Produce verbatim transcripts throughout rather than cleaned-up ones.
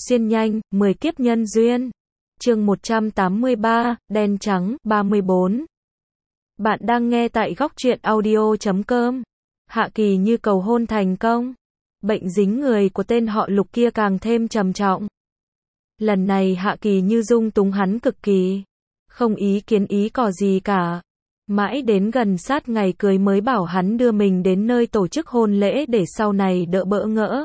Xuyên nhanh, mười kiếp nhân duyên. Chương một trăm tám mươi ba, đen trắng, ba mươi bốn. Bạn đang nghe tại góc truyện audio chấm com. Hạ Kỳ Như cầu hôn thành công. Bệnh dính người của tên họ Lục kia càng thêm trầm trọng. Lần này Hạ Kỳ Như dung túng hắn cực kỳ. Không ý kiến ý cò gì cả. Mãi đến gần sát ngày cưới mới bảo hắn đưa mình đến nơi tổ chức hôn lễ để sau này đỡ bỡ ngỡ.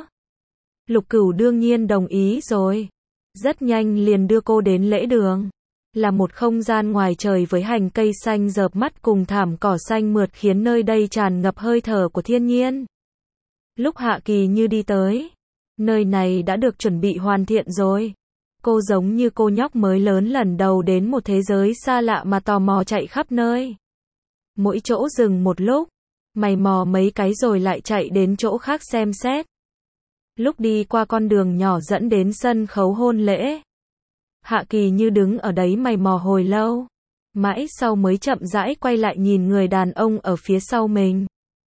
Lục Cửu đương nhiên đồng ý rồi. Rất nhanh liền đưa cô đến lễ đường. Là một không gian ngoài trời với hành cây xanh rợp mắt cùng thảm cỏ xanh mượt khiến nơi đây tràn ngập hơi thở của thiên nhiên. Lúc Hạ Kỳ Như đi tới, nơi này đã được chuẩn bị hoàn thiện rồi. Cô giống như cô nhóc mới lớn lần đầu đến một thế giới xa lạ mà tò mò chạy khắp nơi. Mỗi chỗ dừng một lúc, mày mò mấy cái rồi lại chạy đến chỗ khác xem xét. Lúc đi qua con đường nhỏ dẫn đến sân khấu hôn lễ, Hạ Kỳ Như đứng ở đấy mày mò hồi lâu. Mãi sau mới chậm rãi quay lại nhìn người đàn ông ở phía sau mình.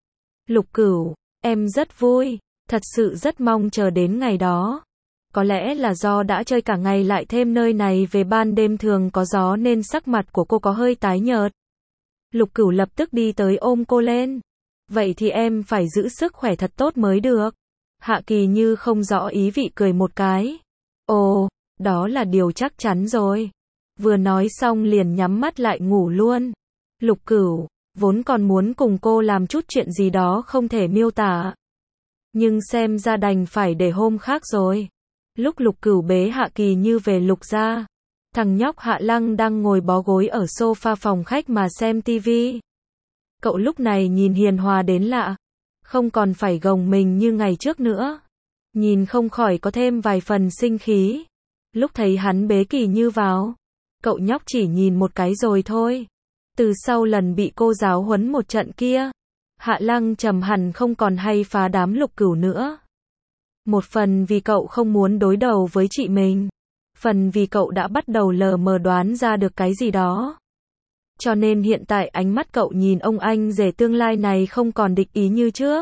Lục Cửu, em rất vui, thật sự rất mong chờ đến ngày đó. Có lẽ là do đã chơi cả ngày lại thêm nơi này về ban đêm thường có gió nên sắc mặt của cô có hơi tái nhợt. Lục Cửu lập tức đi tới ôm cô lên. Vậy thì em phải giữ sức khỏe thật tốt mới được. Hạ Kỳ Như không rõ ý vị cười một cái. Ồ, đó là điều chắc chắn rồi. Vừa nói xong liền nhắm mắt lại ngủ luôn. Lục Cửu, vốn còn muốn cùng cô làm chút chuyện gì đó không thể miêu tả. Nhưng xem ra đành phải để hôm khác rồi. Lúc Lục Cửu bế Hạ Kỳ Như về Lục gia, thằng nhóc Hạ Lăng đang ngồi bó gối ở sofa phòng khách mà xem tivi. Cậu lúc này nhìn hiền hòa đến lạ. Không còn phải gồng mình như ngày trước nữa. Nhìn không khỏi có thêm vài phần sinh khí. Lúc thấy hắn bế Kỳ Như vào, cậu nhóc chỉ nhìn một cái rồi thôi. Từ sau lần bị cô giáo huấn một trận kia, Hạ Lăng trầm hẳn không còn hay phá đám Lục Cửu nữa. Một phần vì cậu không muốn đối đầu với chị mình. Phần vì cậu đã bắt đầu lờ mờ đoán ra được cái gì đó. Cho nên hiện tại ánh mắt cậu nhìn ông anh rể tương lai này không còn địch ý như trước.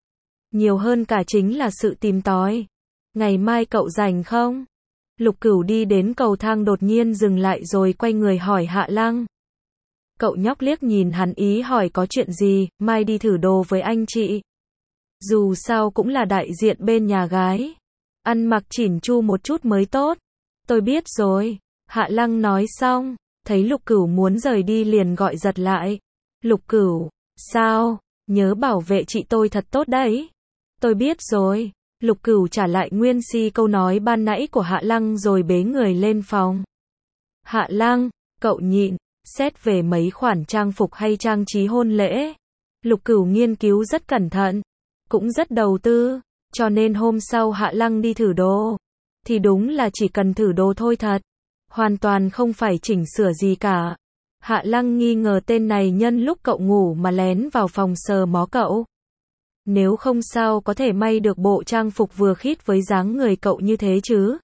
Nhiều hơn cả chính là sự tìm tòi. Ngày mai cậu rảnh không? Lục Cửu đi đến cầu thang đột nhiên dừng lại rồi quay người hỏi Hạ Lăng. Cậu nhóc liếc nhìn hắn ý hỏi có chuyện gì, mai đi thử đồ với anh chị. Dù sao cũng là đại diện bên nhà gái. Ăn mặc chỉn chu một chút mới tốt. Tôi biết rồi. Hạ Lăng nói xong, thấy Lục Cửu muốn rời đi liền gọi giật lại. Lục Cửu, sao? Nhớ bảo vệ chị tôi thật tốt đấy. Tôi biết rồi. Lục Cửu trả lại nguyên si câu nói ban nãy của Hạ Lăng rồi bế người lên phòng. Hạ Lăng, cậu nhịn, xét về mấy khoản trang phục hay trang trí hôn lễ. Lục Cửu nghiên cứu rất cẩn thận, cũng rất đầu tư, cho nên hôm sau Hạ Lăng đi thử đồ. Thì đúng là chỉ cần thử đồ thôi thật. Hoàn toàn không phải chỉnh sửa gì cả. Hạ Lăng nghi ngờ tên này nhân lúc cậu ngủ mà lén vào phòng sờ mó cậu. Nếu không sao có thể may được bộ trang phục vừa khít với dáng người cậu như thế chứ.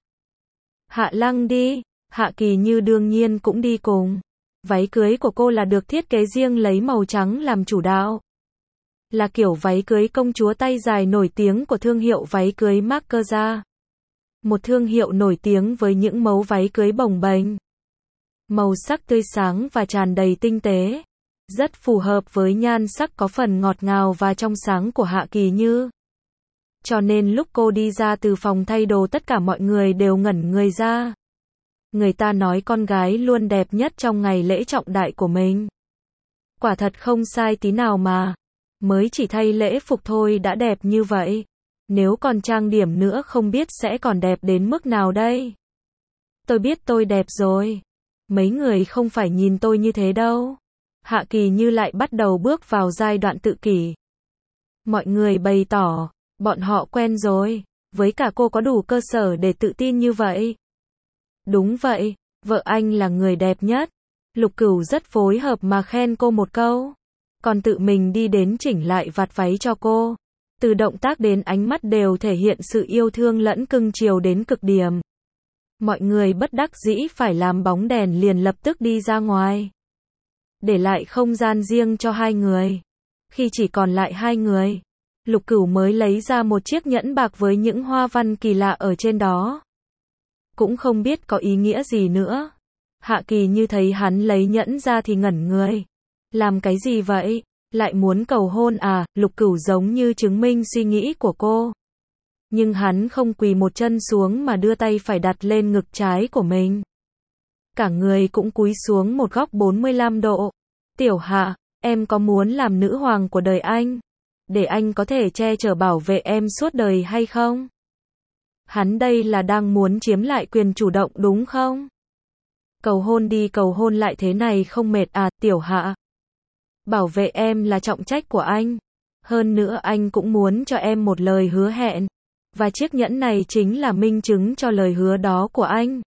Hạ Lăng đi, Hạ Kỳ Như đương nhiên cũng đi cùng. Váy cưới của cô là được thiết kế riêng lấy màu trắng làm chủ đạo. Là kiểu váy cưới công chúa tay dài nổi tiếng của thương hiệu váy cưới Markerza. Một thương hiệu nổi tiếng với những mẫu váy cưới bồng bềnh. Màu sắc tươi sáng và tràn đầy tinh tế. Rất phù hợp với nhan sắc có phần ngọt ngào và trong sáng của Hạ Kỳ Như. Cho nên lúc cô đi ra từ phòng thay đồ tất cả mọi người đều ngẩn người ra. Người ta nói con gái luôn đẹp nhất trong ngày lễ trọng đại của mình. Quả thật không sai tí nào mà. Mới chỉ thay lễ phục thôi đã đẹp như vậy. Nếu còn trang điểm nữa không biết sẽ còn đẹp đến mức nào đây. Tôi biết tôi đẹp rồi. Mấy người không phải nhìn tôi như thế đâu. Hạ Kỳ Như lại bắt đầu bước vào giai đoạn tự kỷ. Mọi người bày tỏ, bọn họ quen rồi. Với cả cô có đủ cơ sở để tự tin như vậy. Đúng vậy, vợ anh là người đẹp nhất. Lục Cửu rất phối hợp mà khen cô một câu. Còn tự mình đi đến chỉnh lại vạt váy cho cô. Từ động tác đến ánh mắt đều thể hiện sự yêu thương lẫn cưng chiều đến cực điểm. Mọi người bất đắc dĩ phải làm bóng đèn liền lập tức đi ra ngoài. Để lại không gian riêng cho hai người. Khi chỉ còn lại hai người, Lục Cửu mới lấy ra một chiếc nhẫn bạc với những hoa văn kỳ lạ ở trên đó. cũng không biết có ý nghĩa gì nữa. Hạ Kỳ Như thấy hắn lấy nhẫn ra thì ngẩn người. Làm cái gì vậy? Lại muốn cầu hôn à? Lục Cửu giống như chứng minh suy nghĩ của cô. Nhưng hắn không quỳ một chân xuống mà đưa tay phải đặt lên ngực trái của mình. Cả người cũng cúi xuống một góc bốn mươi lăm độ. Tiểu Hạ, em có muốn làm nữ hoàng của đời anh? Để anh có thể che chở bảo vệ em suốt đời hay không? Hắn đây là đang muốn chiếm lại quyền chủ động đúng không? Cầu hôn đi cầu hôn lại thế này không mệt à, Tiểu Hạ? Bảo vệ em là trọng trách của anh. Hơn nữa anh cũng muốn cho em một lời hứa hẹn. Và chiếc nhẫn này chính là minh chứng cho lời hứa đó của anh.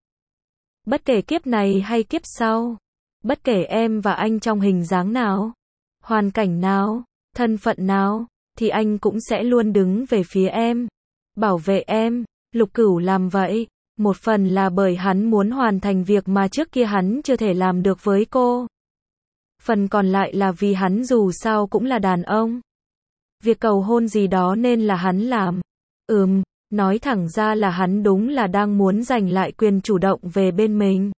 Bất kể kiếp này hay kiếp sau. Bất kể em và anh trong hình dáng nào, hoàn cảnh nào, thân phận nào, thì anh cũng sẽ luôn đứng về phía em. Bảo vệ em. Lục Cửu làm vậy. Một phần là bởi hắn muốn hoàn thành việc mà trước kia hắn chưa thể làm được với cô. Phần còn lại là vì hắn dù sao cũng là đàn ông. Việc cầu hôn gì đó nên là hắn làm. Ừm, nói thẳng ra là hắn đúng là đang muốn giành lại quyền chủ động về bên mình.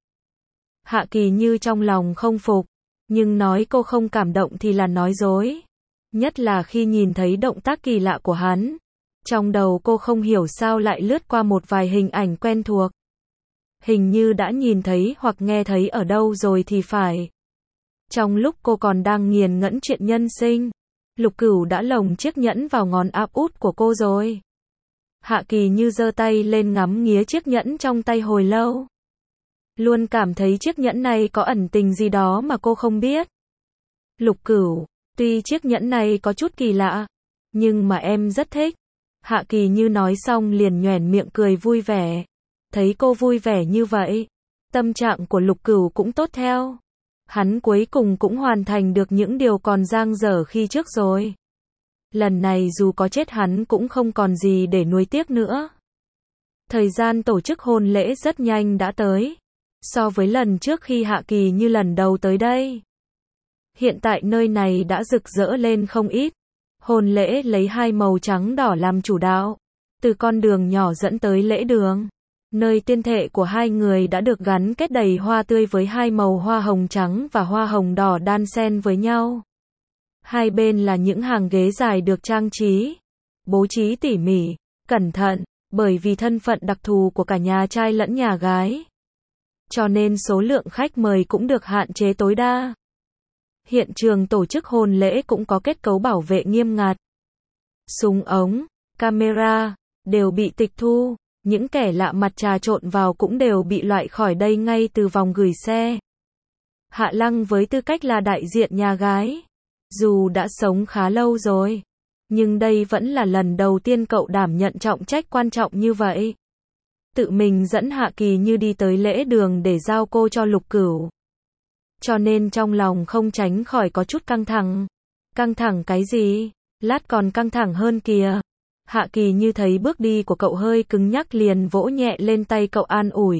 Hạ Kỳ Như trong lòng không phục, nhưng nói cô không cảm động thì là nói dối. Nhất là khi nhìn thấy động tác kỳ lạ của hắn. Trong đầu cô không hiểu sao lại lướt qua một vài hình ảnh quen thuộc. Hình như đã nhìn thấy hoặc nghe thấy ở đâu rồi thì phải. Trong lúc cô còn đang nghiền ngẫm chuyện nhân sinh, Lục Cửu đã lồng chiếc nhẫn vào ngón áp út của cô rồi. Hạ Kỳ Như giơ tay lên ngắm nghía chiếc nhẫn trong tay hồi lâu. Luôn cảm thấy chiếc nhẫn này có ẩn tình gì đó mà cô không biết. Lục Cửu, tuy chiếc nhẫn này có chút kỳ lạ, nhưng mà em rất thích. Hạ Kỳ Như nói xong liền nhoẻn miệng cười vui vẻ. Thấy cô vui vẻ như vậy, tâm trạng của Lục Cửu cũng tốt theo. Hắn cuối cùng cũng hoàn thành được những điều còn dang dở khi trước rồi. Lần này dù có chết hắn cũng không còn gì để nuối tiếc nữa. Thời gian tổ chức hôn lễ rất nhanh đã tới. So với lần trước khi Hạ Kỳ Như lần đầu tới đây, hiện tại nơi này đã rực rỡ lên không ít. Hôn lễ lấy hai màu trắng đỏ làm chủ đạo. Từ con đường nhỏ dẫn tới lễ đường, nơi tiên thể của hai người đã được gắn kết đầy hoa tươi với hai màu hoa hồng trắng và hoa hồng đỏ đan xen với nhau. Hai bên là những hàng ghế dài được trang trí, bố trí tỉ mỉ, cẩn thận, bởi vì thân phận đặc thù của cả nhà trai lẫn nhà gái. Cho nên số lượng khách mời cũng được hạn chế tối đa. Hiện trường tổ chức hôn lễ cũng có kết cấu bảo vệ nghiêm ngặt. Súng ống, camera, đều bị tịch thu. Những kẻ lạ mặt trà trộn vào cũng đều bị loại khỏi đây ngay từ vòng gửi xe. Hạ Lăng với tư cách là đại diện nhà gái, dù đã sống khá lâu rồi, nhưng đây vẫn là lần đầu tiên cậu đảm nhận trọng trách quan trọng như vậy. Tự mình dẫn Hạ Kỳ Như đi tới lễ đường để giao cô cho Lục Cửu. Cho nên trong lòng không tránh khỏi có chút căng thẳng. Căng thẳng cái gì? Lát còn căng thẳng hơn kìa. Hạ Kỳ Như thấy bước đi của cậu hơi cứng nhắc liền vỗ nhẹ lên tay cậu an ủi.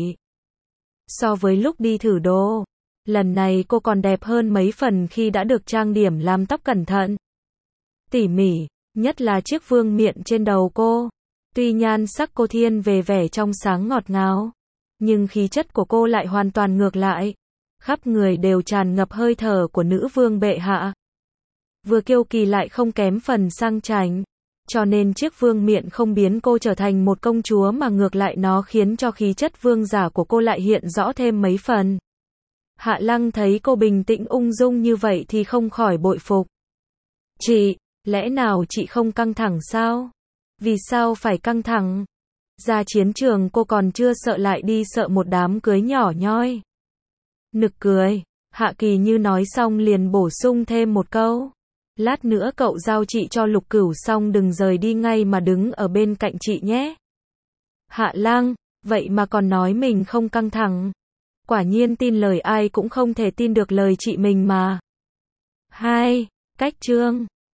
So với lúc đi thử đồ, lần này cô còn đẹp hơn mấy phần khi đã được trang điểm làm tóc cẩn thận, tỉ mỉ, nhất là chiếc vương miện trên đầu cô. Tuy nhan sắc cô thiên về vẻ trong sáng ngọt ngào, nhưng khí chất của cô lại hoàn toàn ngược lại. Khắp người đều tràn ngập hơi thở của nữ vương bệ hạ. Vừa kiêu kỳ lại không kém phần sang chảnh. Cho nên chiếc vương miện không biến cô trở thành một công chúa mà ngược lại nó khiến cho khí chất vương giả của cô lại hiện rõ thêm mấy phần. Hạ Lăng thấy cô bình tĩnh ung dung như vậy thì không khỏi bội phục. Chị, lẽ nào chị không căng thẳng sao? Vì sao phải căng thẳng? Ra chiến trường cô còn chưa sợ lại đi sợ một đám cưới nhỏ nhoi. Nực cười, Hạ Kỳ Như nói xong liền bổ sung thêm một câu. Lát nữa cậu giao chị cho Lục Cửu xong đừng rời đi ngay mà đứng ở bên cạnh chị nhé. Hạ Lăng, vậy mà còn nói mình không căng thẳng. Quả nhiên tin lời ai cũng không thể tin được lời chị mình mà. hai. Cách chương